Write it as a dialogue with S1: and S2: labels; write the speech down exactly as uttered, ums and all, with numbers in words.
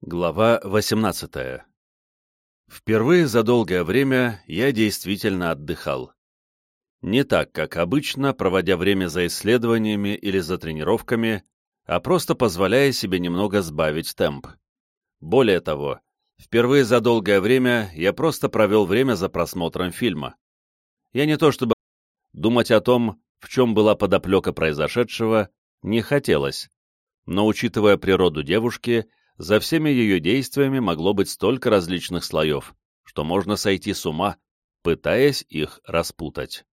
S1: Глава восемнадцатая. Впервые за долгое время я действительно отдыхал. Не так, как обычно, проводя время за исследованиями или за тренировками, а просто позволяя себе немного сбавить темп. Более того, впервые за долгое время я просто провел время за просмотром фильма. Я не то чтобы думать о том, в чем была подоплека произошедшего, не хотелось, но, учитывая природу девушки, за всеми ее действиями могло быть столько различных слоев, что можно сойти с ума, пытаясь их распутать.